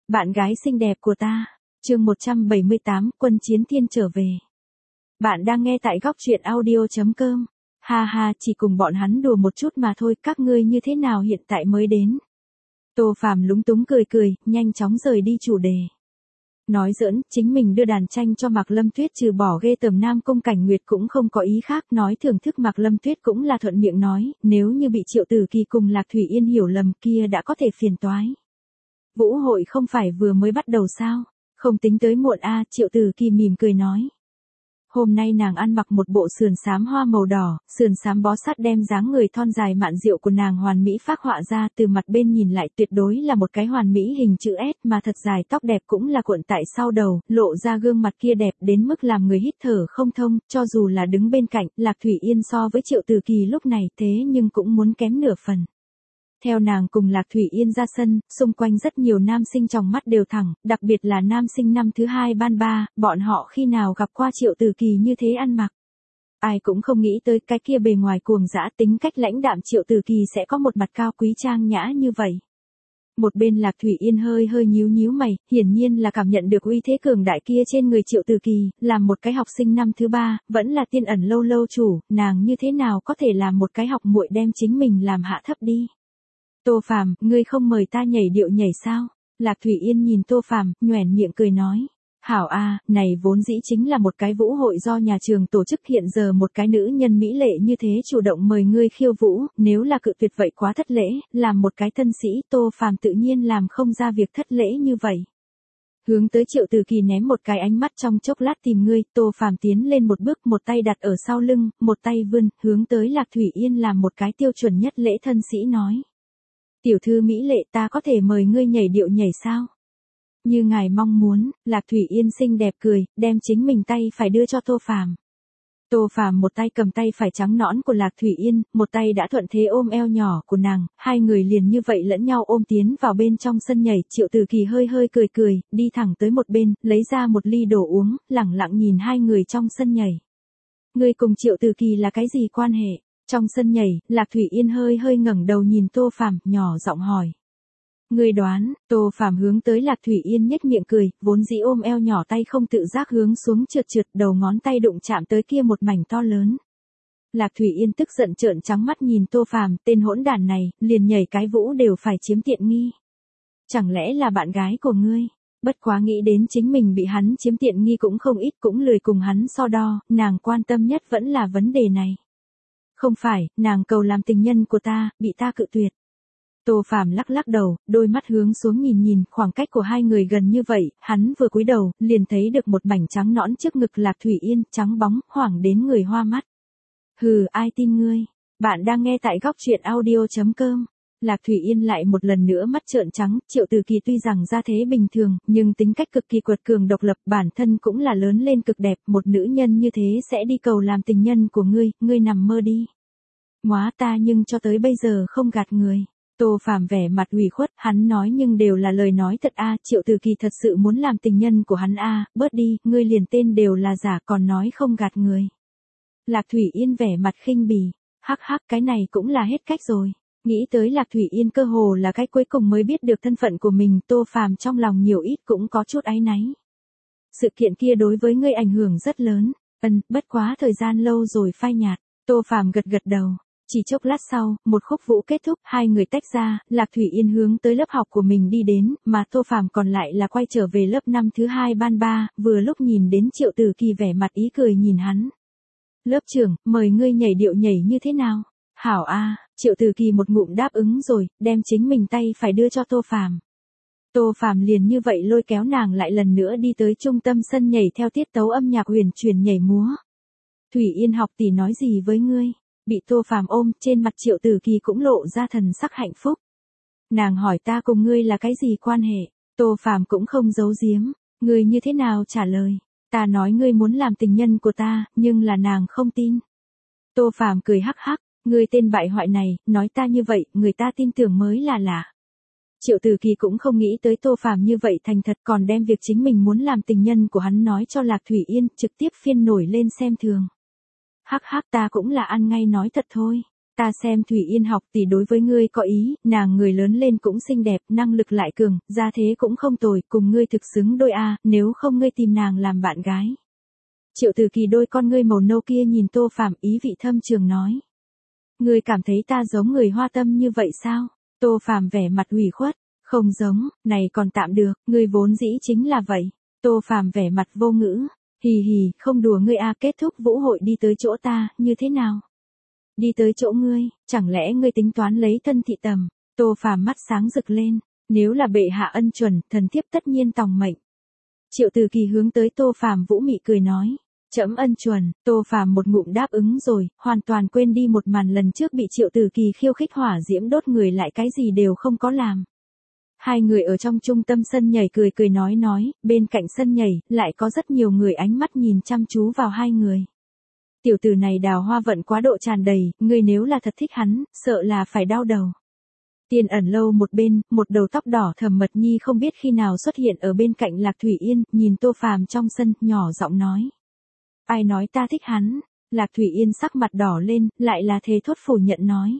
Bạn gái xinh đẹp của ta. Chương 178, Quân Chiến Thiên trở về. Bạn đang nghe tại góc truyện audio.com. Ha ha, chỉ cùng bọn hắn đùa một chút mà thôi, các ngươi như thế nào hiện tại mới đến? Tô Phàm lúng túng cười cười, nhanh chóng rời đi chủ đề. Nói giỡn, chính mình đưa đàn tranh cho Mạc Lâm Tuyết trừ bỏ ghê tởm Nam Cung Cảnh Nguyệt cũng không có ý khác, nói thưởng thức Mạc Lâm Tuyết cũng là thuận miệng nói, nếu như bị Triệu Tử Kỳ cùng Lạc Thủy Yên hiểu lầm kia đã có thể phiền toái. Vũ hội không phải vừa mới bắt đầu sao? Không tính tới muộn a, Triệu Tử Kỳ mỉm cười nói. Hôm nay nàng ăn mặc một bộ sườn xám hoa màu đỏ, sườn xám bó sát đem dáng người thon dài mạn diệu của nàng hoàn mỹ phác họa ra, từ mặt bên nhìn lại tuyệt đối là một cái hoàn mỹ hình chữ S, mà thật dài tóc đẹp cũng là cuộn tại sau đầu, lộ ra gương mặt kia đẹp đến mức làm người hít thở không thông, cho dù là đứng bên cạnh, Lạc Thủy Yên so với Triệu Tử Kỳ lúc này thế nhưng cũng muốn kém nửa phần. Theo nàng cùng Lạc Thủy Yên ra sân, xung quanh rất nhiều nam sinh trong mắt đều thẳng, đặc biệt là nam sinh năm thứ hai ban ba, bọn họ khi nào gặp qua Triệu Tử Kỳ như thế ăn mặc. Ai cũng không nghĩ tới cái kia bề ngoài cuồng dã tính cách lãnh đạm Triệu Tử Kỳ sẽ có một mặt cao quý trang nhã như vậy. Một bên Lạc Thủy Yên hơi nhíu nhíu mày, hiển nhiên là cảm nhận được uy thế cường đại kia trên người Triệu Tử Kỳ, làm một cái học sinh năm thứ ba, vẫn là tiên ẩn lâu lâu chủ, nàng như thế nào có thể làm một cái học muội đem chính mình làm hạ thấp đi. Tô Phàm, ngươi không mời ta nhảy điệu nhảy sao? Lạc Thủy Yên nhìn Tô Phàm, nhoẻn miệng cười nói. Hảo a, này vốn dĩ chính là một cái vũ hội do nhà trường tổ chức, hiện giờ một cái nữ nhân mỹ lệ như thế chủ động mời ngươi khiêu vũ, nếu là cự tuyệt vậy quá thất lễ, làm một cái thân sĩ, Tô Phàm tự nhiên làm không ra việc thất lễ như vậy. Hướng tới Triệu Tử Kỳ ném một cái ánh mắt trong chốc lát tìm ngươi, Tô Phàm tiến lên một bước, một tay đặt ở sau lưng, một tay vươn, hướng tới Lạc Thủy Yên làm một cái tiêu chuẩn nhất lễ thân sĩ nói. Tiểu thư mỹ lệ, ta có thể mời ngươi nhảy điệu nhảy sao? Như ngài mong muốn, Lạc Thủy Yên xinh đẹp cười, đem chính mình tay phải đưa cho Tô Phàm. Tô Phàm một tay cầm tay phải trắng nõn của Lạc Thủy Yên, một tay đã thuận thế ôm eo nhỏ của nàng, hai người liền như vậy lẫn nhau ôm tiến vào bên trong sân nhảy. Triệu Tử Kỳ hơi cười, đi thẳng tới một bên, lấy ra một ly đồ uống, lẳng lặng nhìn hai người trong sân nhảy. Ngươi cùng Triệu Tử Kỳ là cái gì quan hệ? Trong sân nhảy, Lạc Thủy Yên hơi ngẩng đầu nhìn Tô Phàm, nhỏ giọng hỏi. Ngươi đoán? Tô Phàm hướng tới Lạc Thủy Yên nhếch miệng cười, vốn dĩ ôm eo nhỏ tay không tự giác hướng xuống trượt, đầu ngón tay đụng chạm tới kia một mảnh to lớn. Lạc Thủy Yên tức giận trợn trắng mắt nhìn Tô Phàm, tên hỗn đản này, liền nhảy cái vũ đều phải chiếm tiện nghi. Chẳng lẽ là bạn gái của ngươi? Bất quá nghĩ đến chính mình bị hắn chiếm tiện nghi cũng không ít, cũng lười cùng hắn so đo, nàng quan tâm nhất vẫn là vấn đề này. Không phải, nàng cầu làm tình nhân của ta, bị ta cự tuyệt. Tô Phàm lắc đầu, đôi mắt hướng xuống nhìn, khoảng cách của hai người gần như vậy, hắn vừa cúi đầu, liền thấy được một mảnh trắng nõn trước ngực Lạc Thủy Yên, trắng bóng, hoảng đến người hoa mắt. Hừ, ai tin ngươi? Bạn đang nghe tại góc truyện audio.com. Lạc Thủy Yên lại một lần nữa mắt trợn trắng, Triệu Tử Kỳ tuy rằng ra thế bình thường, nhưng tính cách cực kỳ quật cường độc lập, bản thân cũng là lớn lên cực đẹp, một nữ nhân như thế sẽ đi cầu làm tình nhân của ngươi nằm mơ đi. Móa, ta nhưng cho tới bây giờ không gạt người. Tô Phàm vẻ mặt ủy khuất, hắn nói nhưng đều là lời nói thật a, Triệu Tử Kỳ thật sự muốn làm tình nhân của hắn a, bớt đi, ngươi liền tên đều là giả còn nói không gạt người. Lạc Thủy Yên vẻ mặt khinh bỉ, hắc, cái này cũng là hết cách rồi. Nghĩ tới Lạc Thủy Yên cơ hồ là cái cuối cùng mới biết được thân phận của mình, Tô Phàm trong lòng nhiều ít cũng có chút áy náy. Sự kiện kia đối với ngươi ảnh hưởng rất lớn, bất quá thời gian lâu rồi phai nhạt. Tô Phàm gật đầu. Chỉ chốc lát sau, một khúc vũ kết thúc, hai người tách ra, Lạc Thủy Yên hướng tới lớp học của mình đi đến, mà Tô Phàm còn lại là quay trở về lớp năm thứ hai ban ba, vừa lúc nhìn đến Triệu Tử Kỳ vẻ mặt ý cười nhìn hắn. Lớp trưởng, mời ngươi nhảy điệu nhảy như thế nào? Hảo a, Triệu Tử Kỳ một ngụm đáp ứng rồi, đem chính mình tay phải đưa cho Tô Phàm. Tô Phàm liền như vậy lôi kéo nàng lại lần nữa đi tới trung tâm sân nhảy theo tiết tấu âm nhạc huyền chuyển nhảy múa. Thủy Yên học tỷ nói gì với ngươi? Bị Tô Phàm ôm, trên mặt Triệu Tử Kỳ cũng lộ ra thần sắc hạnh phúc. Nàng hỏi ta cùng ngươi là cái gì quan hệ? Tô Phàm cũng không giấu giếm, ngươi như thế nào trả lời? Ta nói ngươi muốn làm tình nhân của ta, nhưng là nàng không tin. Tô Phàm cười hắc, ngươi tên bại hoại này, nói ta như vậy, người ta tin tưởng mới là lạ. Triệu Tử Kỳ cũng không nghĩ tới Tô Phàm như vậy thành thật, còn đem việc chính mình muốn làm tình nhân của hắn nói cho Lạc Thủy Yên, trực tiếp phiên nổi lên xem thường. Hắc, ta cũng là ăn ngay nói thật thôi. Ta xem Thủy Yên học tỷ đối với ngươi có ý, nàng người lớn lên cũng xinh đẹp, năng lực lại cường, gia thế cũng không tồi, cùng ngươi thực xứng đôi a, nếu không ngươi tìm nàng làm bạn gái. Triệu Từ Kỳ đôi con ngươi màu nâu kia nhìn Tô Phàm ý vị thâm trường nói. Ngươi cảm thấy ta giống người Hoa Tâm như vậy sao? Tô Phàm vẻ mặt ủy khuất, không giống, này còn tạm được, ngươi vốn dĩ chính là vậy. Tô Phàm vẻ mặt vô ngữ, hì hì, không đùa ngươi a, kết thúc vũ hội đi tới chỗ ta, như thế nào? Đi tới chỗ ngươi, chẳng lẽ ngươi tính toán lấy thân thị tầm? Tô Phàm mắt sáng rực lên, nếu là bệ hạ ân chuẩn, thần thiếp tất nhiên tòng mệnh. Triệu Từ Kỳ hướng tới Tô Phàm vũ mị cười nói, trẫm ân chuẩn. Tô Phàm một ngụm đáp ứng rồi, hoàn toàn quên đi một màn lần trước bị Triệu Từ Kỳ khiêu khích hỏa diễm đốt người lại cái gì đều không có làm. Hai người ở trong trung tâm sân nhảy cười cười nói, bên cạnh sân nhảy, lại có rất nhiều người ánh mắt nhìn chăm chú vào hai người. Tiểu tử này đào hoa vận quá độ tràn đầy, ngươi nếu là thật thích hắn, sợ là phải đau đầu. Tiên ẩn lâu một bên, một đầu tóc đỏ Thẩm Mật Nhi không biết khi nào xuất hiện ở bên cạnh Lạc Thủy Yên, nhìn Tô Phàm trong sân, nhỏ giọng nói. Ai nói ta thích hắn? Lạc Thủy Yên sắc mặt đỏ lên, lại là thề thốt phủ nhận nói.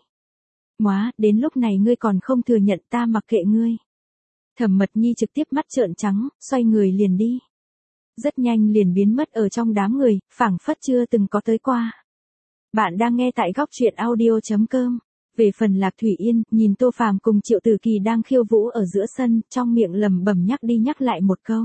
Móa, đến lúc này ngươi còn không thừa nhận, ta mặc kệ ngươi. Thẩm Mật Nhi trực tiếp mắt trợn trắng, xoay người liền đi. Rất nhanh liền biến mất ở trong đám người, phảng phất chưa từng có tới qua. Bạn đang nghe tại góc truyện audio.com. Về phần Lạc Thủy Yên, nhìn Tô Phàm cùng Triệu Từ Kỳ đang khiêu vũ ở giữa sân, trong miệng lẩm bẩm nhắc đi nhắc lại một câu.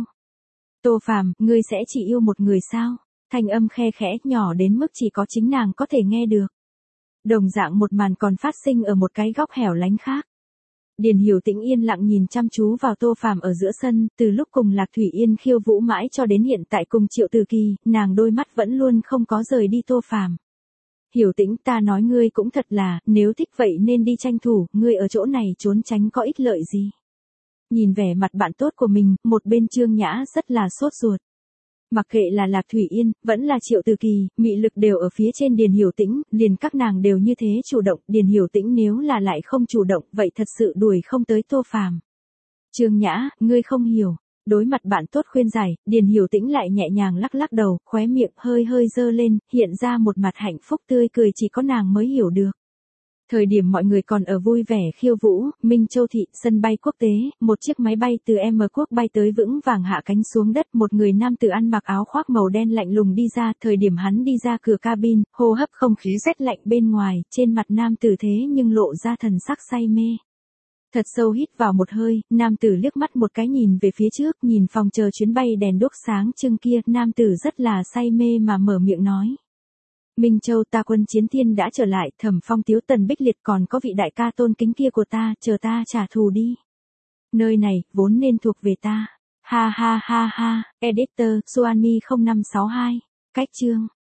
Tô Phàm, ngươi sẽ chỉ yêu một người sao? Thanh âm khe khẽ nhỏ đến mức chỉ có chính nàng có thể nghe được. Đồng dạng một màn còn phát sinh ở một cái góc hẻo lánh khác. Điền Hiểu Tĩnh yên lặng nhìn chăm chú vào Tô Phàm ở giữa sân, từ lúc cùng Lạc Thủy Yên khiêu vũ mãi cho đến hiện tại cùng Triệu Từ Kỳ, nàng đôi mắt vẫn luôn không có rời đi Tô Phàm. Hiểu Tĩnh, ta nói ngươi cũng thật là, nếu thích vậy nên đi tranh thủ, ngươi ở chỗ này trốn tránh có ích lợi gì. Nhìn vẻ mặt bạn tốt của mình, một bên Trương Nhã rất là sốt ruột. Mặc kệ là Lạc Thủy Yên, vẫn là Triệu Từ Kỳ, mị lực đều ở phía trên Điền Hiểu Tĩnh, liền các nàng đều như thế chủ động, Điền Hiểu Tĩnh nếu là lại không chủ động, vậy thật sự đuổi không tới Tô Phàm. Trương Nhã, ngươi không hiểu. Đối mặt bạn tốt khuyên giải, Điền Hiểu Tĩnh lại nhẹ nhàng lắc lắc đầu, khóe miệng hơi hơi dơ lên, hiện ra một mặt hạnh phúc tươi cười chỉ có nàng mới hiểu được. Thời điểm mọi người còn ở vui vẻ khiêu vũ, Minh Châu thị, sân bay quốc tế, một chiếc máy bay từ M quốc bay tới vững vàng hạ cánh xuống đất, một người nam tử ăn mặc áo khoác màu đen lạnh lùng đi ra, thời điểm hắn đi ra cửa cabin, hô hấp không khí rét lạnh bên ngoài, trên mặt nam tử thế nhưng lộ ra thần sắc say mê. Thật sâu hít vào một hơi, nam tử liếc mắt một cái nhìn về phía trước, nhìn phòng chờ chuyến bay đèn đuốc sáng trưng kia, nam tử rất là say mê mà mở miệng nói. Minh Châu, ta Quân Chiến Thiên đã trở lại, Thẩm Phong Tiếu Tần Bích Liệt còn có vị đại ca tôn kính kia của ta, chờ ta trả thù đi. Nơi này, vốn nên thuộc về ta. Ha ha ha ha, Editor, Suami 0562. Cách chương.